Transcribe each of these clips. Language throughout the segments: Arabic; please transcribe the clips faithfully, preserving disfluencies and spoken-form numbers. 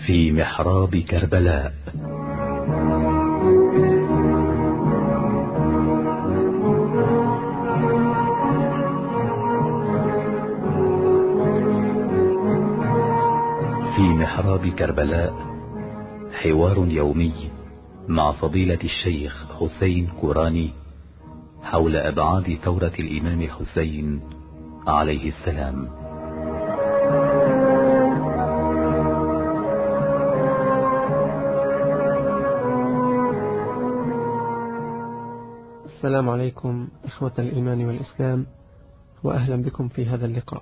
في محراب كربلاء. في محراب كربلاء حوار يومي مع فضيلة الشيخ حسين كوراني حول أبعاد ثورة الإمام الحسين عليه السلام. السلام عليكم إخوة الإيمان والإسلام، وأهلا بكم في هذا اللقاء.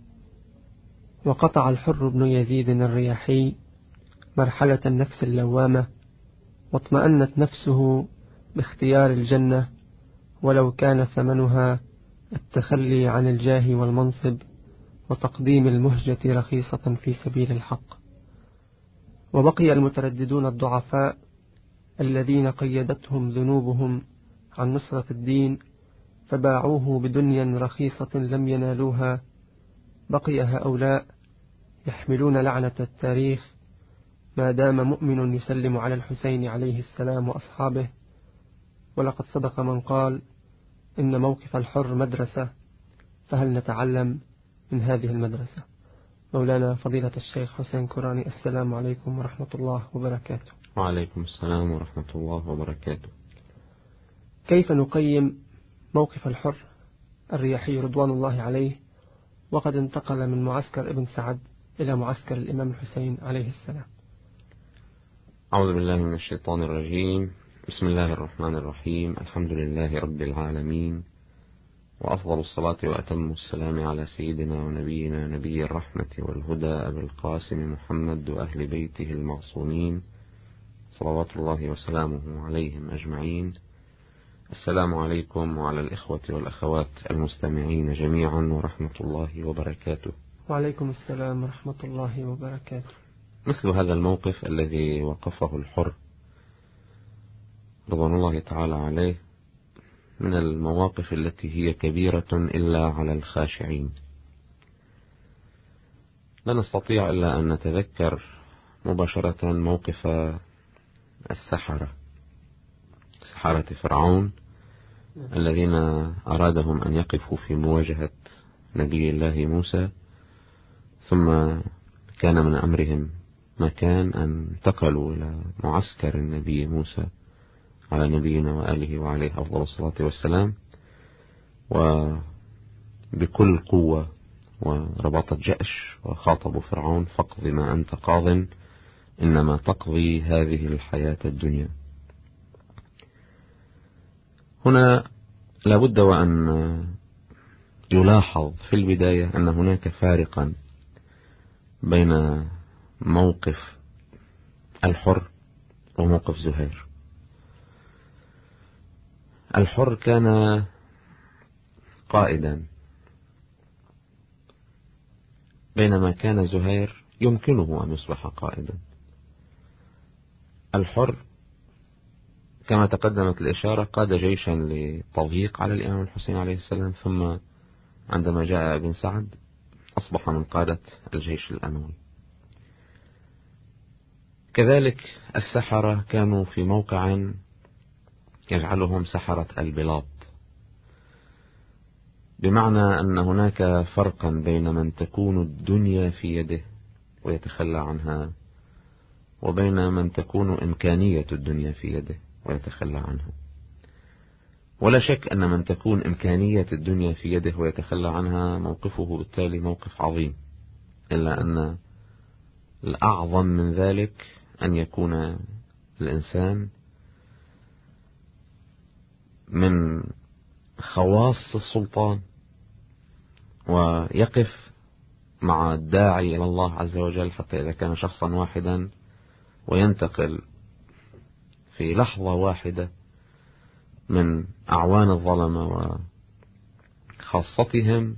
وقطع الحر بن يزيد الرياحي مرحلة النفس اللوامة، واطمأنت نفسه باختيار الجنة ولو كان ثمنها التخلي عن الجاه والمنصب وتقديم المهجة رخيصة في سبيل الحق. وبقي المترددون الضعفاء الذين قيدتهم ذنوبهم عن نصرة الدين فباعوه بدنيا رخيصة لم ينالوها. بقي هؤلاء يحملون لعنة التاريخ ما دام مؤمن يسلم على الحسين عليه السلام وأصحابه. ولقد صدق من قال إن موقف الحر مدرسة، فهل نتعلم من هذه المدرسة؟ مولانا فضيلة الشيخ حسين كوراني، السلام عليكم ورحمة الله وبركاته. وعليكم السلام ورحمة الله وبركاته. كيف نقيم موقف الحر الرياحي رضوان الله عليه وقد انتقل من معسكر ابن سعد إلى معسكر الإمام الحسين عليه السلام؟ أعوذ بالله من الشيطان الرجيم. بسم الله الرحمن الرحيم. الحمد لله رب العالمين، وأفضل الصلاة وأتم السلام على سيدنا ونبينا نبي الرحمة والهدى أبي القاسم محمد وأهل بيته المعصومين صلوات الله وسلامه عليهم أجمعين. السلام عليكم وعلى الإخوة والأخوات المستمعين جميعا ورحمة الله وبركاته. وعليكم السلام ورحمة الله وبركاته. مثل هذا الموقف الذي وقفه الحر رضوان الله تعالى عليه من المواقف التي هي كبيرة إلا على الخاشعين. لا نستطيع إلا أن نتذكر مباشرة موقف السحرة سحرة فرعون الذين أرادهم أن يقفوا في مواجهة نبي الله موسى، ثم كان من أمرهم مكان أن انتقلوا إلى معسكر النبي موسى على نبينا وآله وعليه أفضل الصلاة والسلام، وبكل قوة ورباطة جأش وخاطبوا فرعون: فاقض ما أنت قاض إنما تقضي هذه الحياة الدنيا. هنا لابد وأن يلاحظ في البداية أن هناك فارقا بين موقف الحر وموقف زهير. الحر كان قائدا، بينما كان زهير يمكنه أن يصبح قائدا. الحر كما تقدمت الإشارة قاد جيشا لتضييق على الإمام الحسين عليه السلام، ثم عندما جاء ابن سعد أصبح من قادة الجيش الأموي. كذلك السحرة كانوا في موقع يجعلهم سحرة البلاط، بمعنى أن هناك فرقا بين من تكون الدنيا في يده ويتخلى عنها، وبين من تكون إمكانية الدنيا في يده ويتخلى عنها. ولا شك أن من تكون إمكانية الدنيا في يده ويتخلى عنها موقفه بالتالي موقف عظيم، إلا أن الأعظم من ذلك أن يكون الإنسان من خواص السلطان ويقف مع الداعي إلى الله عز وجل، حتى إذا كان شخصا واحدا وينتقل في لحظة واحدة من أعوان الظلمة وخاصتهم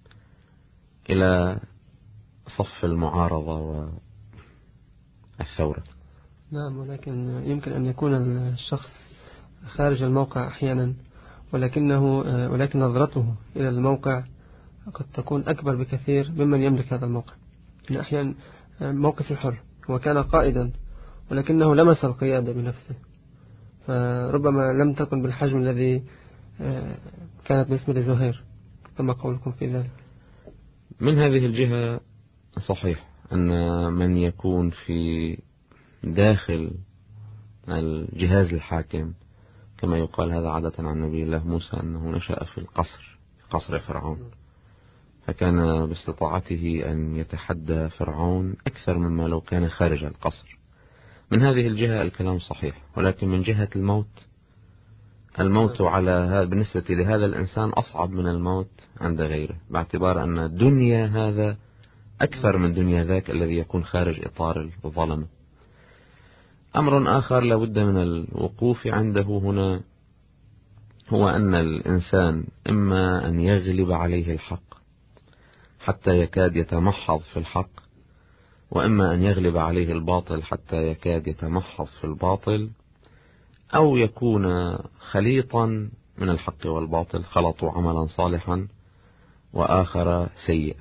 إلى صف المعارضة والثورة. نعم، ولكن يمكن أن يكون الشخص خارج الموقع أحيانا، ولكنه ولكن نظرته إلى الموقع قد تكون أكبر بكثير ممن يملك هذا الموقع. أحيانا موقف الحر هو كان قائدا ولكنه لمس القيادة بنفسه، فربما لم تكن بالحجم الذي كانت بالنسبة لزهير. كما قولكم في ذلك؟ من هذه الجهة صحيح أن من يكون في داخل الجهاز الحاكم، كما يقال هذا عادة عن نبي الله موسى أنه نشأ في القصر، قصر فرعون، فكان باستطاعته أن يتحدى فرعون أكثر مما لو كان خارج القصر. من هذه الجهة الكلام صحيح، ولكن من جهة الموت، الموت على بالنسبة لهذا الإنسان أصعب من الموت عند غيره، باعتبار أن دنيا هذا أكثر من دنيا ذاك الذي يكون خارج إطار الظلمة. أمر آخر لابد من الوقوف عنده هنا هو أن الإنسان إما أن يغلب عليه الحق حتى يكاد يتمحض في الحق، وإما أن يغلب عليه الباطل حتى يكاد يتمحض في الباطل، أو يكون خليطا من الحق والباطل، خلطوا عملا صالحا وآخر سيء.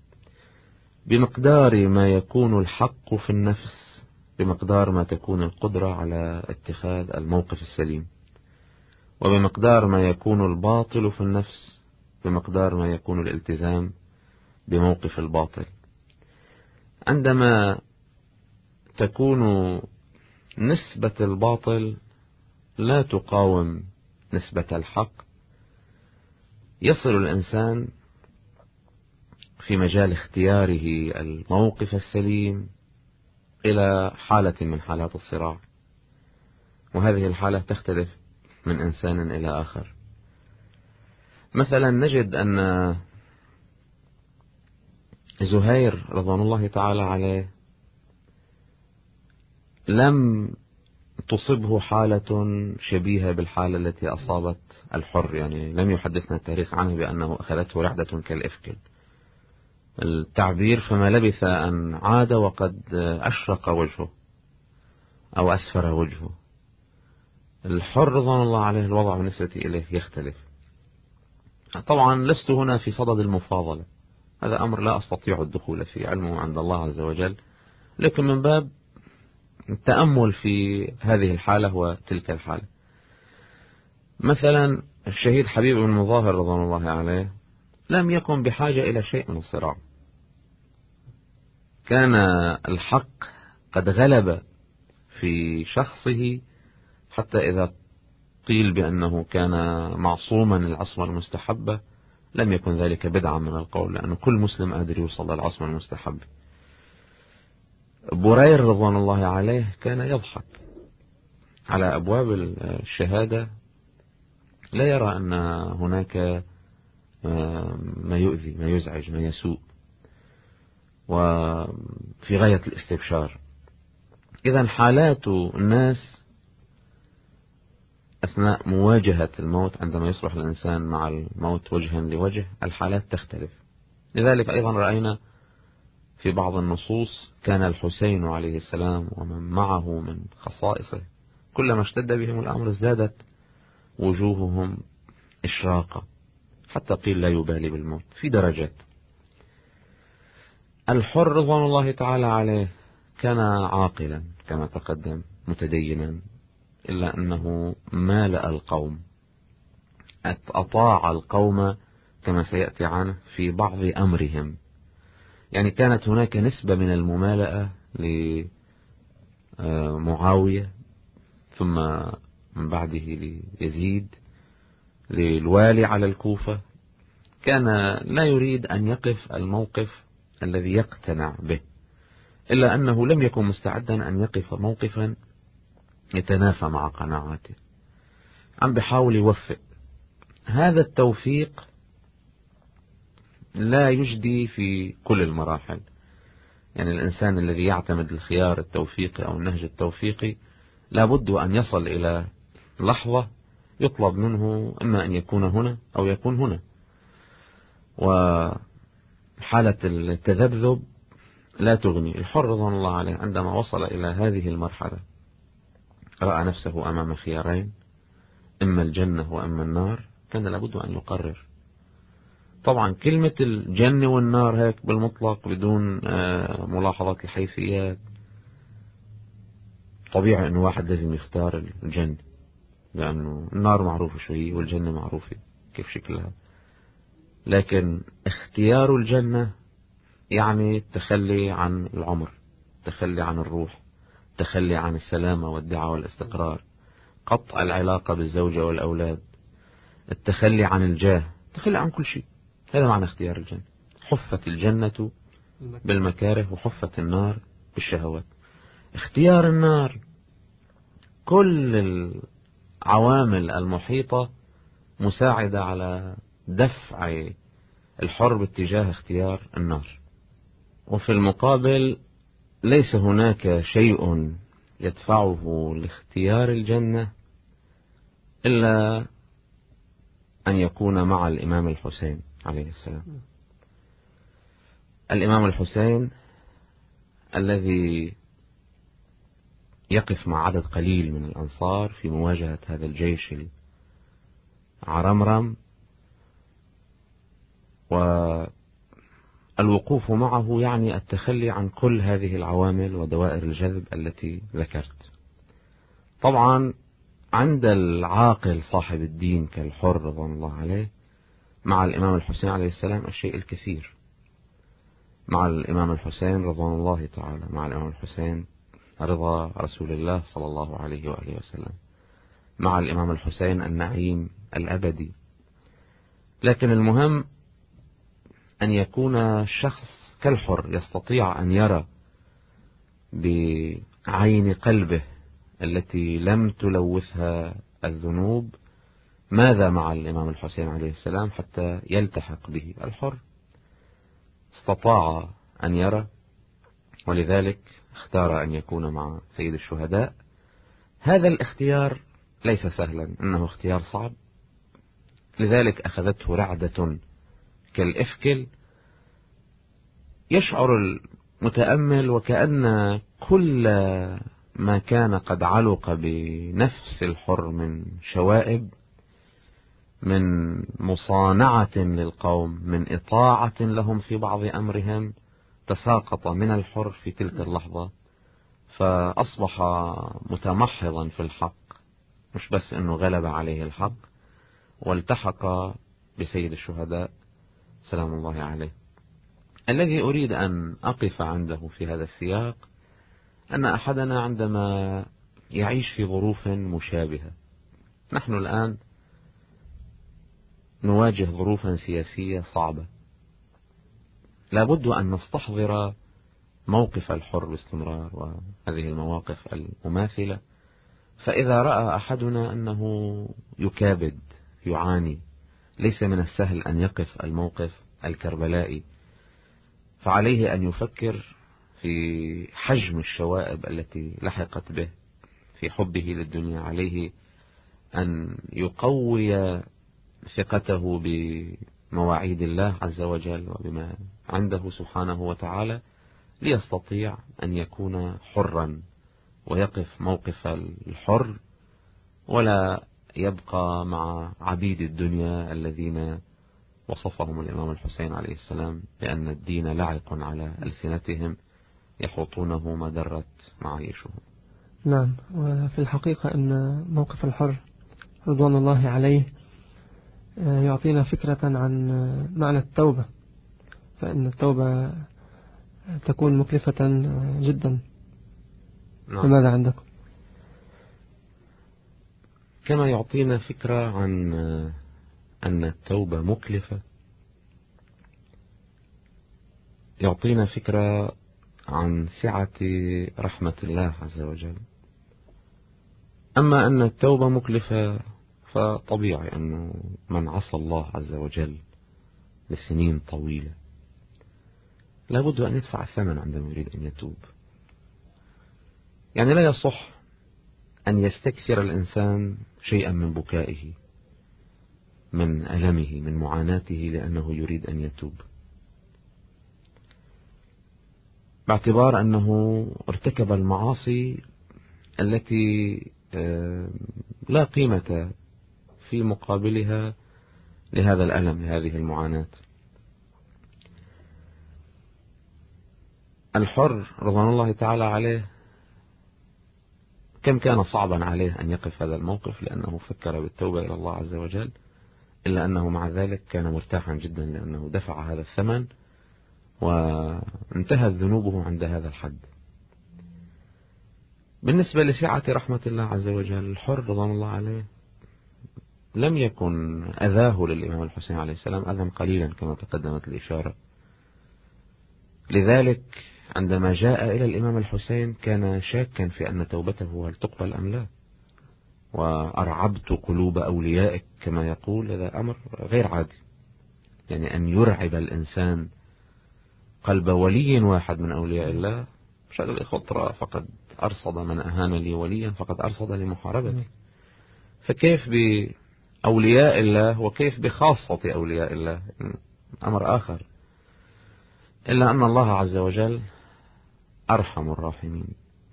بمقدار ما يكون الحق في النفس بمقدار ما تكون القدرة على اتخاذ الموقف السليم، وبمقدار ما يكون الباطل في النفس بمقدار ما يكون الالتزام بموقف الباطل. عندما تكون نسبة الباطل لا تقاوم نسبة الحق، يصل الإنسان في مجال اختياره الموقف السليم إلى حالة من حالات الصراع، وهذه الحالة تختلف من إنسان إلى آخر. مثلا نجد أن زهير رضوان الله تعالى عليه لم تصبه حالة شبيهة بالحالة التي أصابت الحر، يعني لم يحدثنا التاريخ عنه بأنه أخذته رعدة كالإفكل التعبير، فما لبث أن عاد وقد أشرق وجهه أو أسفر وجهه. الحر رضوان الله عليه الوضع بالنسبة إليه يختلف. طبعا لست هنا في صدد المفاضلة، هذا أمر لا أستطيع الدخول في علمه عند الله عز وجل، لكن من باب التأمل في هذه الحالة وتلك الحالة. مثلا الشهيد حبيب بن مظاهر رضوان الله عليه لم يكن بحاجة إلى شيء من الصراع، كان الحق قد غلب في شخصه، حتى إذا قيل بأنه كان معصوما العصمة المستحبة لم يكن ذلك بدعا من القول، لأن كل مسلم قادر يوصل للعصمة المستحبة. برير رضوان الله عليه كان يضحك على أبواب الشهادة، لا يرى أن هناك ما يؤذي ما يزعج ما يسوء، وفي غاية الاستبشار. إذن حالات الناس أثناء مواجهة الموت، عندما يصبح الإنسان مع الموت وجها لوجه، الحالات تختلف. لذلك أيضا رأينا في بعض النصوص كان الحسين عليه السلام ومن معه من خصائصه كلما اشتد بهم الأمر ازدادت وجوههم إشراقا، حتى قيل لا يبالي بالموت، في درجات. الحر رضوان الله تعالى عليه كان عاقلا كما تقدم، متدينا، إلا أنه مالأ القوم، أطاع القوم كما سيأتي عنه في بعض أمرهم. يعني كانت هناك نسبة من الممالأة لمعاوية، ثم من بعده ليزيد، للوالي على الكوفة. كان لا يريد أن يقف الموقف الذي يقتنع به، إلا أنه لم يكن مستعدا أن يقف موقفا يتنافى مع قناعاته، عم بحاول يوفق. هذا التوفيق لا يجدي في كل المراحل، يعني الإنسان الذي يعتمد الخيار التوفيقي أو النهج التوفيقي لابد أن يصل إلى لحظة يطلب منه إما أن يكون هنا أو يكون هنا، وحالة التذبذب لا تغني. الحر رضوان الله عليه عندما وصل إلى هذه المرحلة رأى نفسه أمام خيارين، إما الجنة وإما النار، كان لابد أن يقرر. طبعا كلمة الجنة والنار هيك بالمطلق بدون ملاحظة الحيثيات طبيعي أنه واحد لازم يختار الجنة، لأنه النار معروفة شو هي والجنة معروفة كيف شكلها. لكن اختيار الجنة يعني التخلي عن العمر، التخلي عن الروح، التخلي عن السلامة والدعاء والاستقرار، قطع العلاقة بالزوجة والأولاد، التخلي عن الجاه، التخلي عن كل شيء. هذا معنى اختيار الجنة. حفت الجنة بالمكاره وحفت النار بالشهوات. اختيار النار كل العوامل المحيطة مساعدة على دفع الحر باتجاه اختيار النار. وفي المقابل ليس هناك شيء يدفعه لاختيار الجنة إلا أن يكون مع الإمام الحسين عليه السلام. الإمام الحسين الذي يقف مع عدد قليل من الأنصار في مواجهة هذا الجيش العرمرم، والوقوف معه يعني التخلي عن كل هذه العوامل ودوائر الجذب التي ذكرت. طبعا عند العاقل صاحب الدين كالحر رضوان الله عليه مع الإمام الحسين عليه السلام الشيء الكثير. مع الإمام الحسين رضوان الله تعالى، مع الإمام الحسين رضا رسول الله صلى الله عليه وآله وسلم، مع الإمام الحسين النعيم الأبدي. لكن المهم أن يكون الشخص كالحر يستطيع أن يرى بعين قلبه التي لم تلوثها الذنوب ماذا مع الإمام الحسين عليه السلام حتى يلتحق به. الحر استطاع أن يرى، ولذلك اختار أن يكون مع سيد الشهداء. هذا الاختيار ليس سهلا، إنه اختيار صعب، لذلك أخذته رعدة كالإفكل. يشعر المتأمل وكأن كل ما كان قد علق بنفس الحر من شوائب، من مصانعة للقوم، من إطاعة لهم في بعض أمرهم، تساقط من الحر في تلك اللحظة، فأصبح متمحضا في الحق. مش بس أنه غلب عليه الحق، والتحق بسيد الشهداء سلام الله عليه. الذي أريد أن أقف عنده في هذا السياق أن أحدنا عندما يعيش في ظروف مشابهة، نحن الآن نواجه ظروفا سياسية صعبة، لابد أن نستحضر موقف الحر باستمرار وهذه المواقف المماثلة. فإذا رأى أحدنا أنه يكابد يعاني، ليس من السهل أن يقف الموقف الكربلائي، فعليه أن يفكر في حجم الشوائب التي لحقت به في حبه للدنيا. عليه أن يقوي ثقته بمواعيد الله عز وجل وبما عنده سبحانه وتعالى، ليستطيع أن يكون حرا ويقف موقف الحر، ولا يبقى مع عبيد الدنيا الذين وصفهم الإمام الحسين عليه السلام بأن الدين لعق على ألسنتهم يحوطونه ما درت معايشهم. نعم، وفي الحقيقة أن موقف الحر رضوان الله عليه يعطينا فكرة عن معنى التوبة، فإن التوبة تكون مكلفة جدا. نعم. فماذا عندكم؟ كما يعطينا فكرة عن أن التوبة مكلفة، يعطينا فكرة عن سعة رحمة الله عز وجل. أما أن التوبة مكلفة فطبيعي أنه من عصى الله عز وجل لسنين طويلة لابد أن يدفع الثمن عندما يريد أن يتوب. يعني لا يصح أن يستكثر الإنسان شيئا من بكائه، من ألمه، من معاناته، لأنه يريد أن يتوب، باعتبار أنه ارتكب المعاصي التي لا قيمة في مقابلها لهذا الألم، لهذه المعاناة. الحر رضوان الله تعالى عليه كم كان صعبا عليه أن يقف هذا الموقف لأنه فكر بالتوبة إلى الله عز وجل، إلا أنه مع ذلك كان مرتاحا جدا لأنه دفع هذا الثمن وانتهت ذنوبه عند هذا الحد. بالنسبة لسعة رحمة الله عز وجل، الحر رضوان الله عليه لم يكن أذاه للإمام الحسين عليه السلام أذى قليلا كما تقدمت الإشارة. لذلك عندما جاء إلى الإمام الحسين كان شاكا في أن توبته هل تقبل أم لا، وأرعبت قلوب أوليائك كما يقول، هذا أمر غير عادي، يعني أن يرعب الإنسان قلب ولي واحد من أولياء الله. شغل الإخوة فقد أرصد من أهان لي وليا فقد أرصد لمحاربتي، فكيف بأولياء الله وكيف بخاصة أولياء الله؟ أمر آخر. إلا أن الله عز وجل أرحم الراحمين.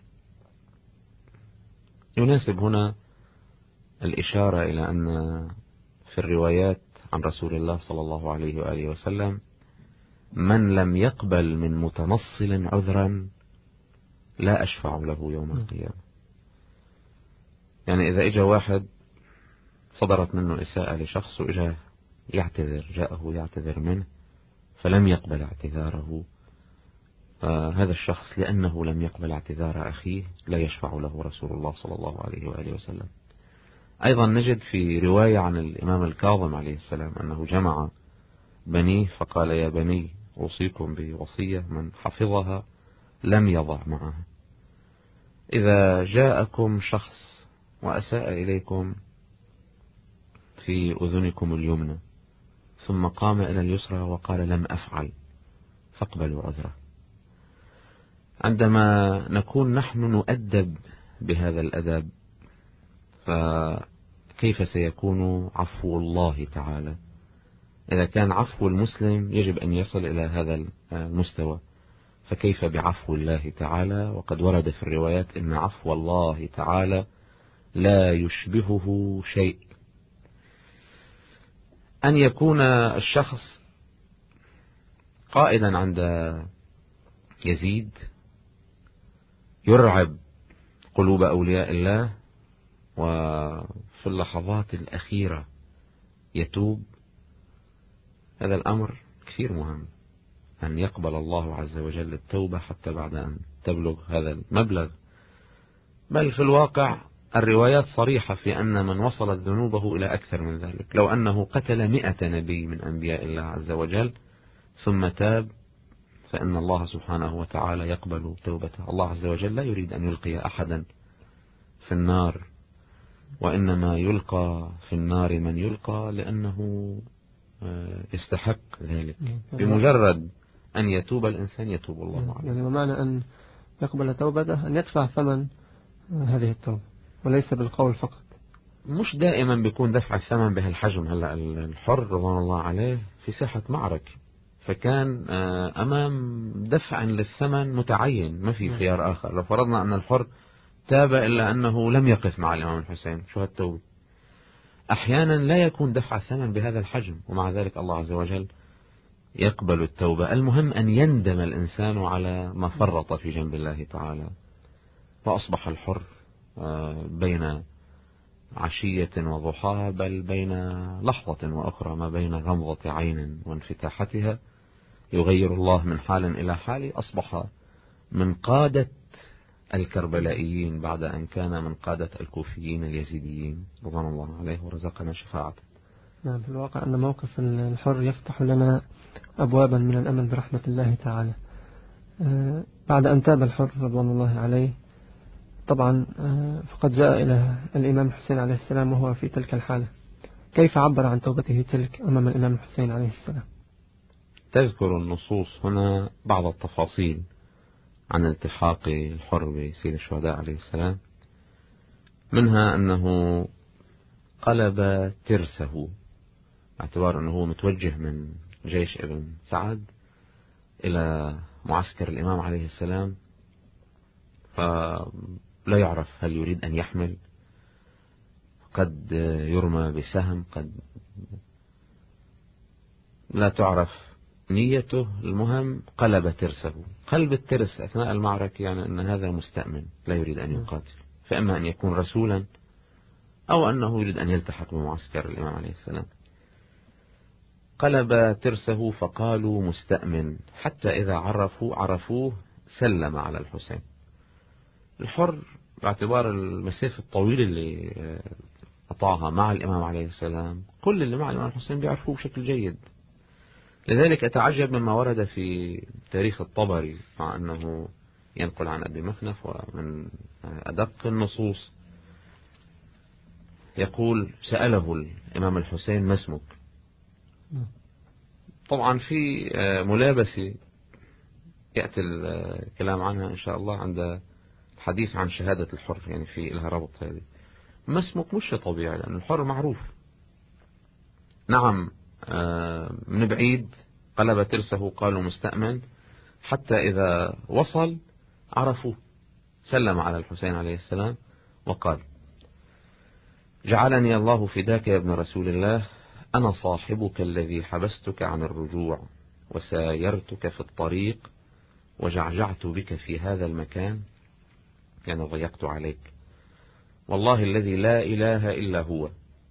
يناسب هنا الإشارة إلى أن في الروايات عن رسول الله صلى الله عليه وآله وسلم من لم يقبل من متنصل عذرا لا أشفع له يوم القيامة. يعني إذا إجا واحد صدرت منه إساءة لشخص وإجا يعتذر، جاءه يعتذر منه فلم يقبل اعتذاره، هذا الشخص لأنه لم يقبل اعتذار أخيه لا يشفع له رسول الله صلى الله عليه وآله وسلم. أيضا نجد في رواية عن الإمام الكاظم عليه السلام أنه جمع بنيه فقال يا بني أوصيكم بوصية من حفظها لم يضع معها. إذا جاءكم شخص وأساء إليكم في أذنكم اليمنى ثم قام إلى اليسرى وقال لم أفعل فاقبلوا عذره. عندما نكون نحن نؤدب بهذا الأدب فكيف سيكون عفو الله تعالى؟ إذا كان عفو المسلم يجب أن يصل إلى هذا المستوى، فكيف بعفو الله تعالى؟ وقد ورد في الروايات إن عفو الله تعالى لا يشبهه شيء. أن يكون الشخص قائدا عند يزيد يرعب قلوب أولياء الله وفي اللحظات الأخيرة يتوب، هذا الأمر كثير مهم، أن يقبل الله عز وجل التوبة حتى بعد أن تبلغ هذا المبلغ. بل في الواقع الروايات صريحة في أن من وصلت ذنوبه إلى أكثر من ذلك، لو أنه قتل مئة نبي من أنبياء الله عز وجل ثم تاب فإن الله سبحانه وتعالى يقبل توبته. الله عز وجل لا يريد أن يلقي أحدا في النار، وإنما يلقى في النار من يلقى لأنه يستحق ذلك. بمجرد أن يتوب الإنسان يتوب الله عليه. يعني ومعنى أن يقبل توبته أن يدفع ثمن هذه التوبة وليس بالقول فقط. مش دائما بيكون دفع الثمن بهالحجم. هلأ الحر رضوان الله عليه في ساحة معركة، فكان أمام دفع للثمن متعين، ما في خيار آخر. لو فرضنا أن الحر تاب إلا أنه لم يقف مع الإمام الحسين، شو هالتوبة؟ أحيانا لا يكون دفع الثمن بهذا الحجم، ومع ذلك الله عز وجل يقبل التوبة. المهم أن يندم الإنسان على ما فرط في جنب الله تعالى. وأصبح الحر بين عشية وضحاها، بل بين لحظة وأخرى، ما بين غمضة عين وانفتاحتها يغير الله من حال إلى حال. أصبح من قادة الكربلائيين بعد أن كان من قادة الكوفيين اليزيديين رضوان الله عليه ورزقنا شفاعته. نعم، في الواقع أن موقف الحر يفتح لنا أبوابا من الأمل برحمة الله تعالى. بعد أن تاب الحر رضوان الله عليه طبعا فقد جاء إلى الإمام الحسين عليه السلام وهو في تلك الحالة، كيف عبر عن توبته تلك أمام الإمام الحسين عليه السلام؟ تذكر النصوص هنا بعض التفاصيل عن التحاق الحر بسيد الشهداء عليه السلام، منها أنه قلب ترسه، باعتبار أنه هو متوجه من جيش ابن سعد إلى معسكر الإمام عليه السلام، فلا يعرف هل يريد أن يحمل، قد يرمى بسهم، قد لا تعرف نيته. المهم قلب ترسه. قلب الترس أثناء المعركة يعني أن هذا مستأمن لا يريد أن يقاتل، فإما أن يكون رسولا أو أنه يريد أن يلتحق بمعسكر الإمام عليه السلام. قلب ترسه فقالوا مستأمن، حتى إذا عرفوا عرفوه سلم على الحسين. الحر باعتبار المسافة الطويلة اللي قطعها مع الإمام عليه السلام، كل اللي مع الإمام الحسين بيعرفوه بشكل جيد. لذلك أتعجب مما ورد في تاريخ الطبري، مع أنه ينقل عن أبي مخنف ومن أدق النصوص، يقول سأله الإمام الحسين ما اسمك؟ طبعا في ملابسة يأتي الكلام عنها إن شاء الله عند الحديث عن شهادة الحر، يعني في لها ربط هذه. ما اسمك مش طبيعي، لأن الحر معروف. نعم من بعيد قلب ترسه قالوا مستأمن، حتى إذا وصل عرفوه سلم على الحسين عليه السلام وقال جعلني الله فداك يا ابن رسول الله، أنا صاحبك الذي حبستك عن الرجوع وسايرتك في الطريق وجعجعت بك في هذا المكان، يعني ضيقت عليك، والله الذي لا إله إلا هو.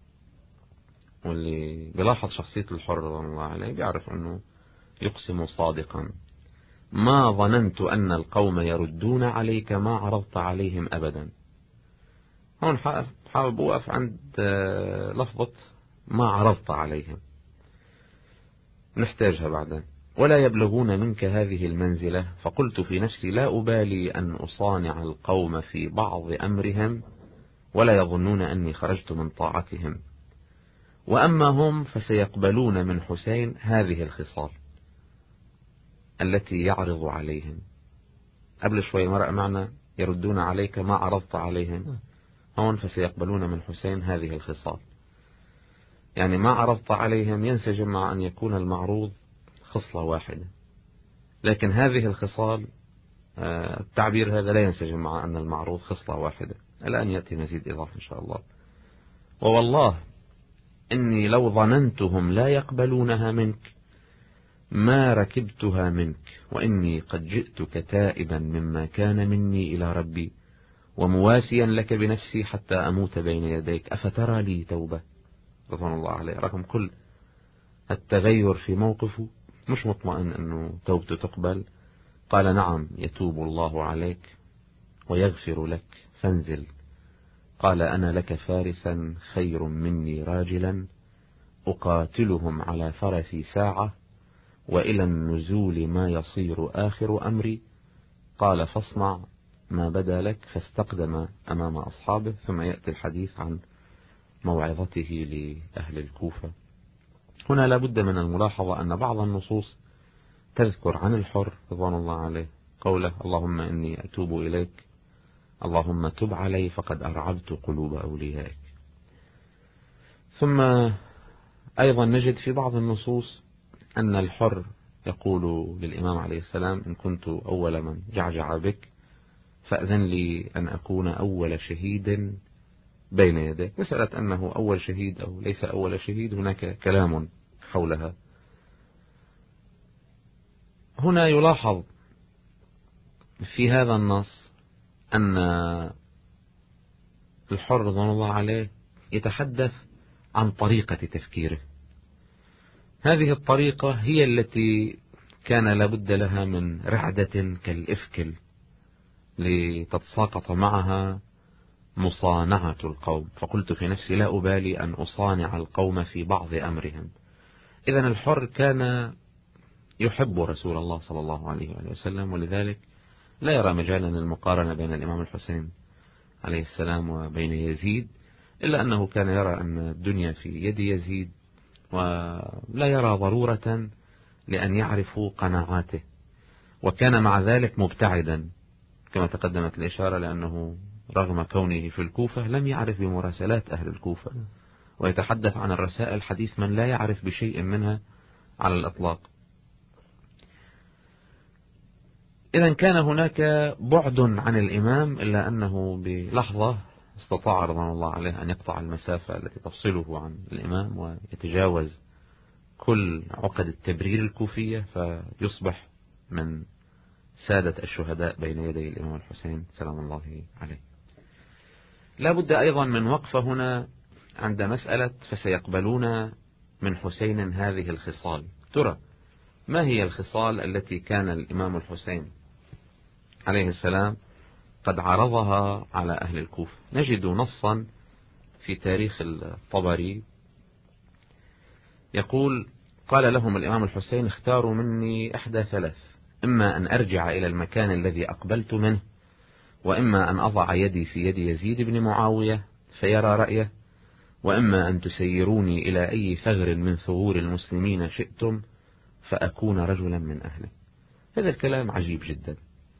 واللي بلاحظ شخصية الحر رضي الله عليه بيعرف أنه يقسم صادقا. ما ظننت أن القوم يردون عليك ما عرضت عليهم أبدا. هون حابب أوقف عند لفظة ما عرضت عليهم، نحتاجها بعدين. ولا يبلغون منك هذه المنزلة، فقلت في نفسي لا أبالي أن أصانع القوم في بعض أمرهم ولا يظنون أني خرجت من طاعتهم، وأما هم فسيقبلون من حسين هذه الخصال التي يعرض عليهم. قبل شوي مرأة معنا يردون عليك ما عرضت عليهم، هون فسيقبلون من حسين هذه الخصال، يعني ما عرضت عليهم ينسجم مع أن يكون المعروض خصلة واحدة، لكن هذه الخصال التعبير هذا لا ينسجم مع أن المعروض خصلة واحدة. الآن يأتي مزيد إضافة إن شاء الله. ووالله إني لو ظننتهم لا يقبلونها منك ما ركبتها منك، وإني قد جئتك تائبا مما كان مني إلى ربي ومواسيا لك بنفسي حتى أموت بين يديك، أفترى لي توبة؟ رضوان الله عليه رقم كل التغير في موقفه، مش مطمئن أنه توبته تقبل. قال نعم يتوب الله عليك ويغفر لك فانزل. قال أنا لك فارسا خير مني راجلا، أقاتلهم على فرسي ساعة وإلى النزول ما يصير آخر أمري. قال فاصنع ما بدا لك، فاستقدم أمام أصحابه. ثم يأتي الحديث عن موعظته لأهل الكوفة. هنا لابد من الملاحظة أن بعض النصوص تذكر عن الحر رضوان الله عليه قوله اللهم إني أتوب إليك، اللهم تب علي فقد أرعبت قلوب أوليائك. ثم أيضا نجد في بعض النصوص أن الحر يقول للإمام عليه السلام إن كنت أول من جعجع بك فأذن لي أن أكون أول شهيد بين يديك. مسألة أنه أول شهيد أو ليس أول شهيد هناك كلام حولها. هنا يلاحظ في هذا النص أن الحر رضوان الله عليه يتحدث عن طريقة تفكيره. هذه الطريقة هي التي كان لابد لها من رعدة كالإفكل لتتساقط معها مصانعة القوم. فقلت في نفسي لا أبالي أن أصانع القوم في بعض أمرهم. إذن الحر كان يحب رسول الله صلى الله عليه وسلم، ولذلك لا يرى مجالا للمقارنة بين الإمام الحسين عليه السلام وبين يزيد، إلا أنه كان يرى أن الدنيا في يد يزيد، ولا يرى ضرورة لأن يعرفوا قناعاته. وكان مع ذلك مبتعدا كما تقدمت الإشارة، لأنه رغم كونه في الكوفة لم يعرف بمراسلات أهل الكوفة، ويتحدث عن الرسائل حديث من لا يعرف بشيء منها على الإطلاق. إذن كان هناك بعد عن الإمام، إلا أنه بلحظة استطاع رضوان الله عليه أن يقطع المسافة التي تفصله عن الإمام ويتجاوز كل عقد التبرير الكوفية، فيصبح من سادة الشهداء بين يدي الإمام الحسين سلام الله عليه. لا بد أيضا من وقفة هنا عند مسألة فسيقبلون من حسين هذه الخصال. ترى ما هي الخصال التي كان الإمام الحسين عليه السلام قد عرضها على أهل الكوفة؟ نجد نصا في تاريخ الطبري يقول: قال لهم الإمام الحسين: اختاروا مني إحدى ثلاث، إما أن أرجع إلى المكان الذي أقبلت منه، وإما أن أضع يدي في يد يزيد بن معاوية فيرى رأيه، وإما أن تسيروني إلى أي ثغر من ثغور المسلمين شئتم فأكون رجلا من أهله. هذا الكلام عجيب جدا.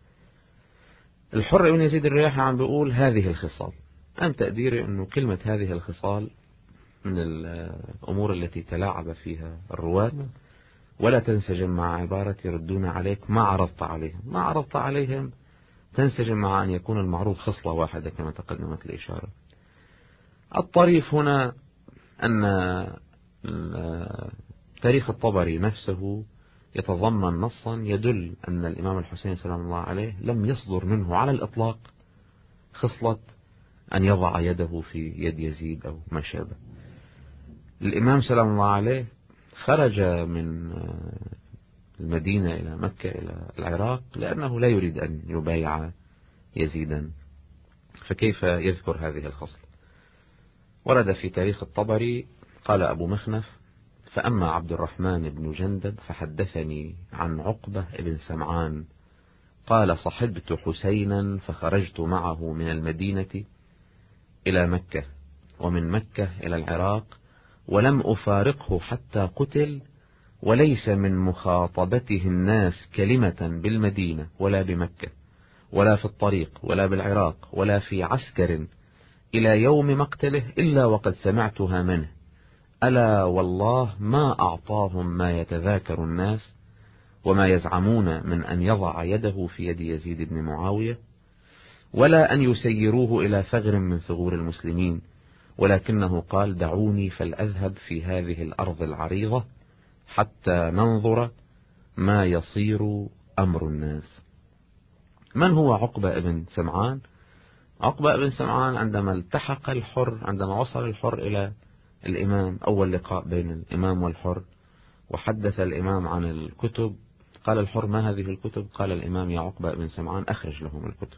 الحر بن يزيد الرياحي عم بيقول هذه الخصال. أنا تقديري أنه كلمة هذه الخصال من الأمور التي تلاعب فيها الرواة، ولا تنسجم مع عبارة يردون عليك ما عرضت عليهم. ما عرضت عليهم تنسجم مع أن يكون المعروض خصلة واحدة كما تقدمت الإشارة. الطريف هنا أن تاريخ الطبري نفسه يتضمن نصا يدل أن الإمام الحسين سلام الله عليه لم يصدر منه على الإطلاق خصلة أن يضع يده في يد يزيد أو ما شابه. الإمام سلام الله عليه خرج من المدينة إلى مكة إلى العراق لأنه لا يريد أن يبايع يزيدا، فكيف يذكر هذه الخصلة؟ ورد في تاريخ الطبري قال أبو مخنف: فأما عبد الرحمن بن جندب فحدثني عن عقبة بن سمعان قال: صحبت حسينا فخرجت معه من المدينة إلى مكة ومن مكة إلى العراق، ولم أفارقه حتى قتل، وليس من مخاطبته الناس كلمة بالمدينة ولا بمكة ولا في الطريق ولا بالعراق ولا في عسكر إلى يوم مقتله إلا وقد سمعتها منه: ألا والله ما أعطاهم ما يتذاكر الناس وما يزعمون من أن يضع يده في يد يزيد بن معاوية، ولا أن يسيروه إلى ثغر من ثغور المسلمين، ولكنه قال: دعوني فلأذهب في هذه الأرض العريضة حتى ننظر ما يصير أمر الناس. من هو عقبة بن سمعان؟ عقبة بن سمعان عندما التحق الحر، عندما وصل الحر إلى الإمام، أول لقاء بين الإمام والحر، وحدث الإمام عن الكتب، قال الحر: ما هذه الكتب؟ قال الإمام: يا عقبة بن سمعان أخرج لهم الكتب.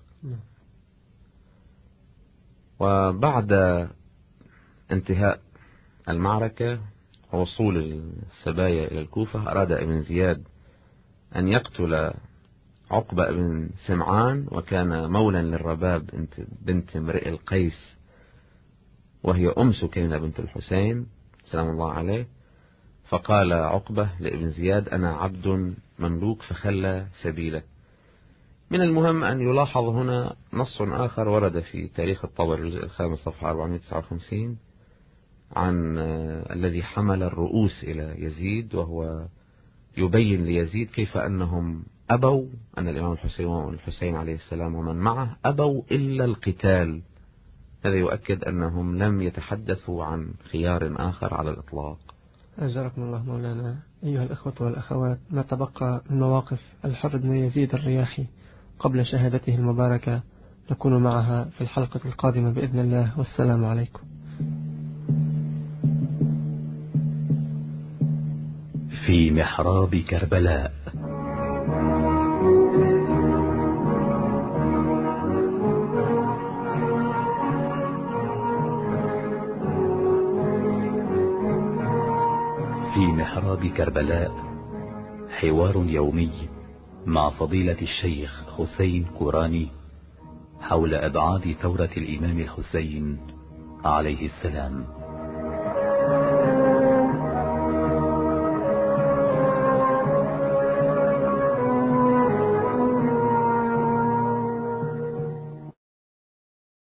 وبعد انتهاء المعركة ووصول السبايا إلى الكوفة، أراد ابن زياد أن يقتل عقبة بن سمعان، وكان مولا للرباب بنت امرئ القيس، وهي أم سكينة بنت الحسين سلام الله عليه. فقال عقبة لابن زياد: أنا عبد مملوك فخلى سبيله. من المهم أن يلاحظ هنا نص آخر ورد في تاريخ الطبري الجزء الخامس صفحة أربعمائة وتسعة وخمسين عن الذي حمل الرؤوس إلى يزيد، وهو يبين ليزيد كيف أنهم أبوا، أن الإمام الحسين والحسين عليه السلام ومن معه أبوا إلا القتال. هذا يؤكد أنهم لم يتحدثوا عن خيار آخر على الإطلاق. أجركم الله مولانا. أيها الأخوة والأخوات، ما تبقى من مواقف الحر بن يزيد الرياحي قبل شهادته المباركة نكون معها في الحلقة القادمة بإذن الله، والسلام عليكم. في محراب كربلاء. في محراب كربلاء حوار يومي مع فضيلة الشيخ حسين كوراني حول أبعاد ثورة الإمام الحسين عليه السلام.